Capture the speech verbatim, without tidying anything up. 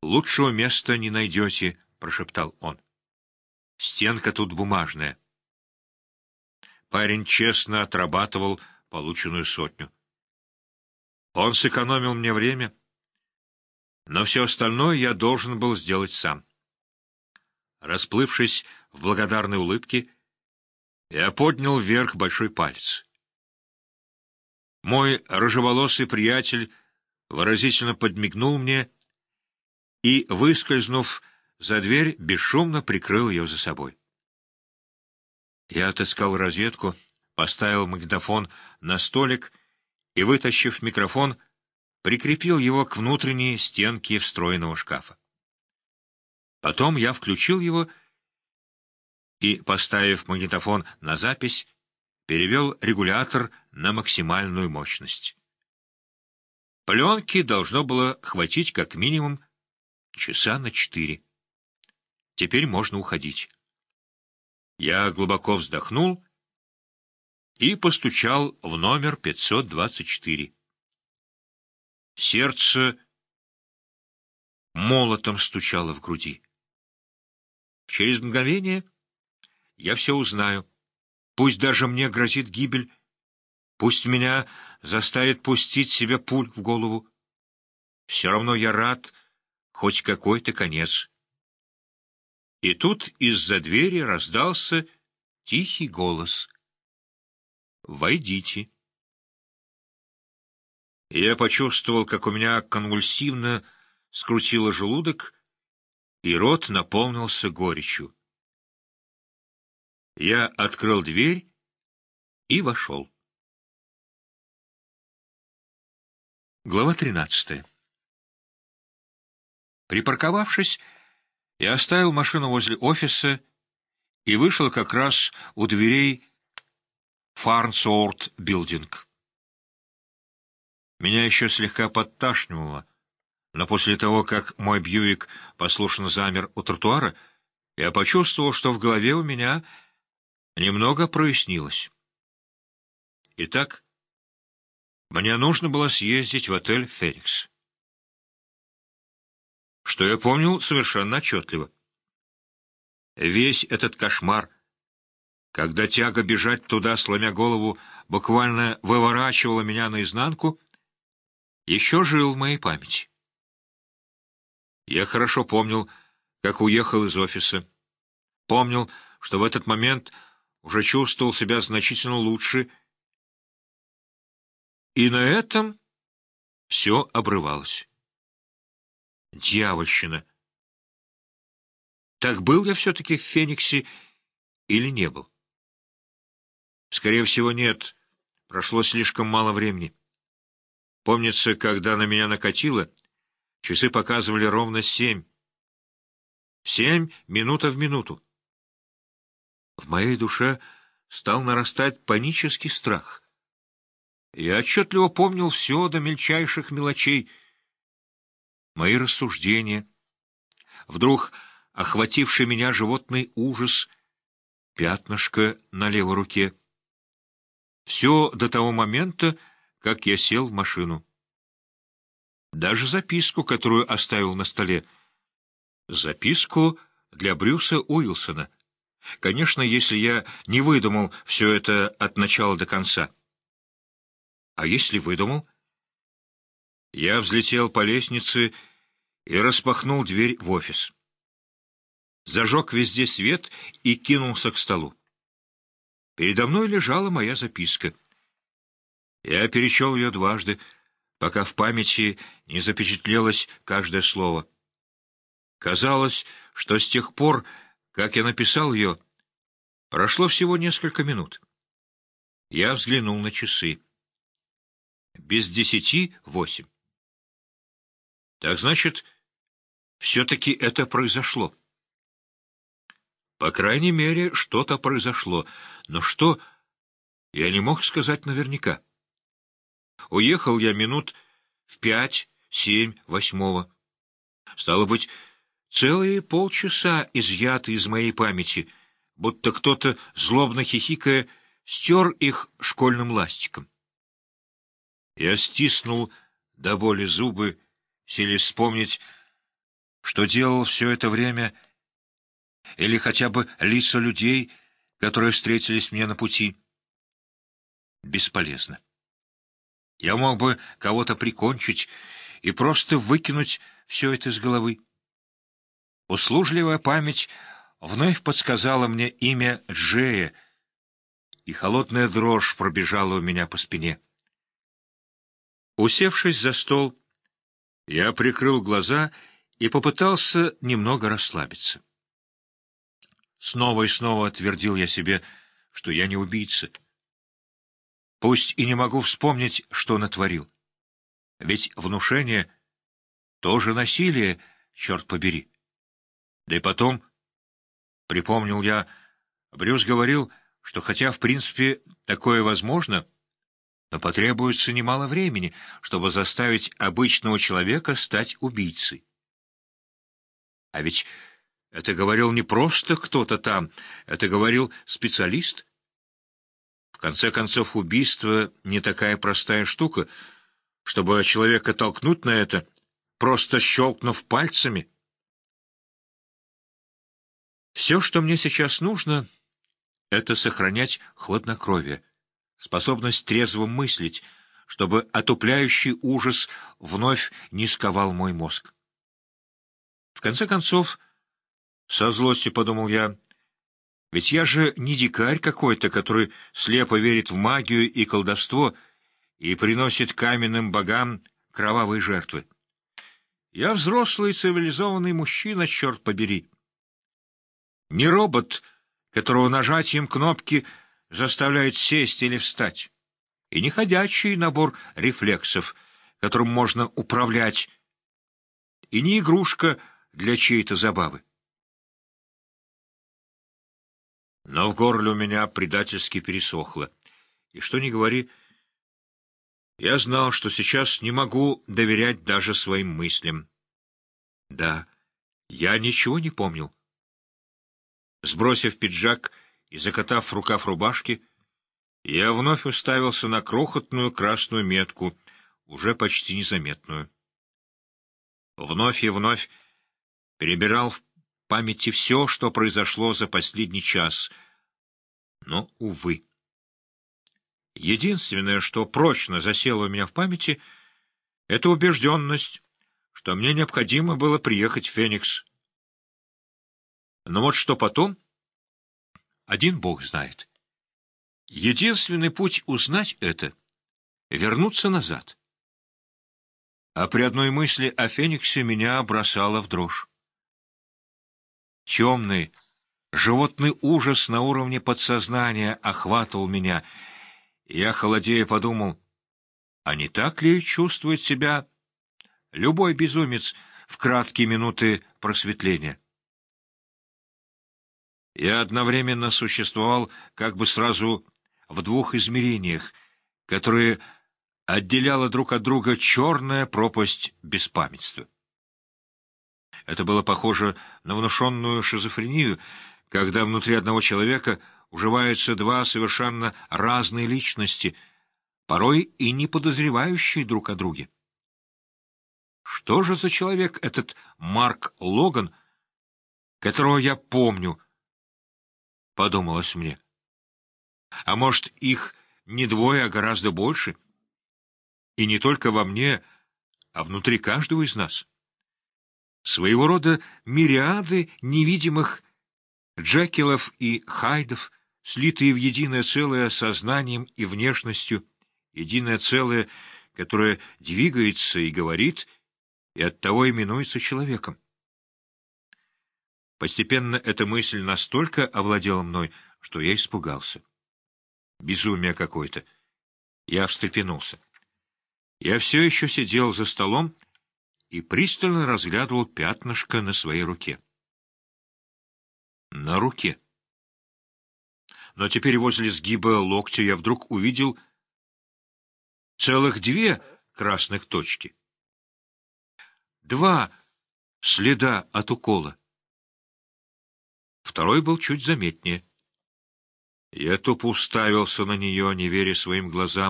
«Лучшего места не найдете», — прошептал он. «Стенка тут бумажная». Парень честно отрабатывал полученную сотню. Он сэкономил мне время, но все остальное я должен был сделать сам. Расплывшись в благодарной улыбке, я поднял вверх большой палец. Мой рыжеволосый приятель выразительно подмигнул мне и, выскользнув за дверь, бесшумно прикрыл ее за собой. Я отыскал розетку, поставил магнитофон на столик и, вытащив микрофон, прикрепил его к внутренней стенке встроенного шкафа. Потом я включил его и, поставив магнитофон на запись, перевел регулятор на максимальную мощность. Пленки должно было хватить как минимум часа на четыре. Теперь можно уходить. Я глубоко вздохнул и постучал в номер пятьсот двадцать четыре. Сердце молотом стучало в груди. Через мгновение я все узнаю. Пусть даже мне грозит гибель, пусть меня заставит пустить себе пуль в голову. Все равно я рад, хоть какой-то конец. И тут из-за двери раздался тихий голос. «Войдите». Я почувствовал, как у меня конвульсивно скрутило желудок, и рот наполнился горечью. Я открыл дверь и вошел. Глава тринадцатая. Припарковавшись, я оставил машину возле офиса и вышел как раз у дверей Farnsworth Building. Меня еще слегка подташнивало, но после того, как мой Бьюик послушно замер у тротуара, я почувствовал, что в голове у меня немного прояснилось. Итак, мне нужно было съездить в отель «Феникс». Что я помнил совершенно отчетливо. Весь этот кошмар, когда тяга бежать туда, сломя голову, буквально выворачивала меня наизнанку, еще жил в моей памяти. Я хорошо помнил, как уехал из офиса. Помнил, что в этот момент уже чувствовал себя значительно лучше, и на этом все обрывалось. Дьявольщина! Так был я все-таки в Фениксе или не был? Скорее всего, нет. Прошло слишком мало времени. Помнится, когда на меня накатило, часы показывали ровно семь. Семь минут в минуту. В моей душе стал нарастать панический страх. Я отчетливо помнил все до мельчайших мелочей. Мои рассуждения, вдруг охвативший меня животный ужас, пятнышко на левой руке. Все до того момента, как я сел в машину. Даже записку, которую оставил на столе. Записку для Брюса Уилсона. Конечно, если я не выдумал все это от начала до конца. А если выдумал? Я взлетел по лестнице и распахнул дверь в офис. Зажег везде свет и кинулся к столу. Передо мной лежала моя записка. Я перечел ее дважды, пока в памяти не запечатлелось каждое слово. Казалось, что с тех пор, как я написал ее, прошло всего несколько минут. Я взглянул на часы. Без десяти восемь. Так значит, все-таки это произошло. По крайней мере, что-то произошло. Но что, я не мог сказать наверняка. Уехал я минут в пять, семь, восьмого. Стало быть, целые полчаса изъяты из моей памяти, будто кто-то, злобно хихикая, стер их школьным ластиком. Я стиснул до боли зубы, силясь вспомнить, что делал все это время, или хотя бы лица людей, которые встретились мне на пути. Бесполезно. Я мог бы кого-то прикончить и просто выкинуть все это из головы. Услужливая память вновь подсказала мне имя Джея, и холодная дрожь пробежала у меня по спине. Усевшись за стол, я прикрыл глаза и попытался немного расслабиться. Снова и снова твердил я себе, что я не убийца. Пусть и не могу вспомнить, что натворил. Ведь внушение — тоже насилие, черт побери. Да и потом, припомнил я, Брюс говорил, что хотя, в принципе, такое возможно, но потребуется немало времени, чтобы заставить обычного человека стать убийцей. А ведь это говорил не просто кто-то там, это говорил специалист. В конце концов, убийство не такая простая штука, чтобы человека толкнуть на это, просто щелкнув пальцами. Все, что мне сейчас нужно, это сохранять хладнокровие, способность трезво мыслить, чтобы отупляющий ужас вновь не сковал мой мозг. В конце концов, со злостью подумал я, ведь я же не дикарь какой-то, который слепо верит в магию и колдовство и приносит каменным богам кровавые жертвы. Я взрослый цивилизованный мужчина, черт побери. Не робот, которого нажатием кнопки заставляет сесть или встать, и не ходячий набор рефлексов, которым можно управлять, и не игрушка для чьей-то забавы. Но в горле у меня предательски пересохло, и что ни говори, я знал, что сейчас не могу доверять даже своим мыслям. Да, я ничего не помнил. Сбросив пиджак и закатав рукав рубашки, я вновь уставился на крохотную красную метку, уже почти незаметную. Вновь и вновь перебирал в памяти все, что произошло за последний час. Но, увы. Единственное, что прочно засело у меня в памяти, — это убежденность, что мне необходимо было приехать в Феникс. Но вот что потом, один Бог знает. Единственный путь узнать это — вернуться назад. А при одной мысли о Фениксе меня бросало в дрожь. Темный, животный ужас на уровне подсознания охватывал меня, и я, холодея, подумал, а не так ли чувствует себя любой безумец в краткие минуты просветления? Я одновременно существовал как бы сразу в двух измерениях, которые отделяла друг от друга черная пропасть беспамятства. Это было похоже на внушенную шизофрению, когда внутри одного человека уживаются два совершенно разные личности, порой и не подозревающие друг о друге. Что же за человек этот Марк Логан, которого я помню, подумалось мне. А может, их не двое, а гораздо больше? И не только во мне, а внутри каждого из нас. Своего рода мириады невидимых Джекилов и Хайдов, слитые в единое целое сознанием и внешностью, единое целое, которое двигается и говорит, и оттого именуется человеком. Постепенно эта мысль настолько овладела мной, что я испугался. Безумие какое-то. Я встрепенулся. Я все еще сидел за столом и пристально разглядывал пятнышко на своей руке. На руке. Но теперь возле сгиба локтя я вдруг увидел целых две красных точки. Два следа от укола. Второй был чуть заметнее. Я тупо уставился на нее, не веря своим глазам.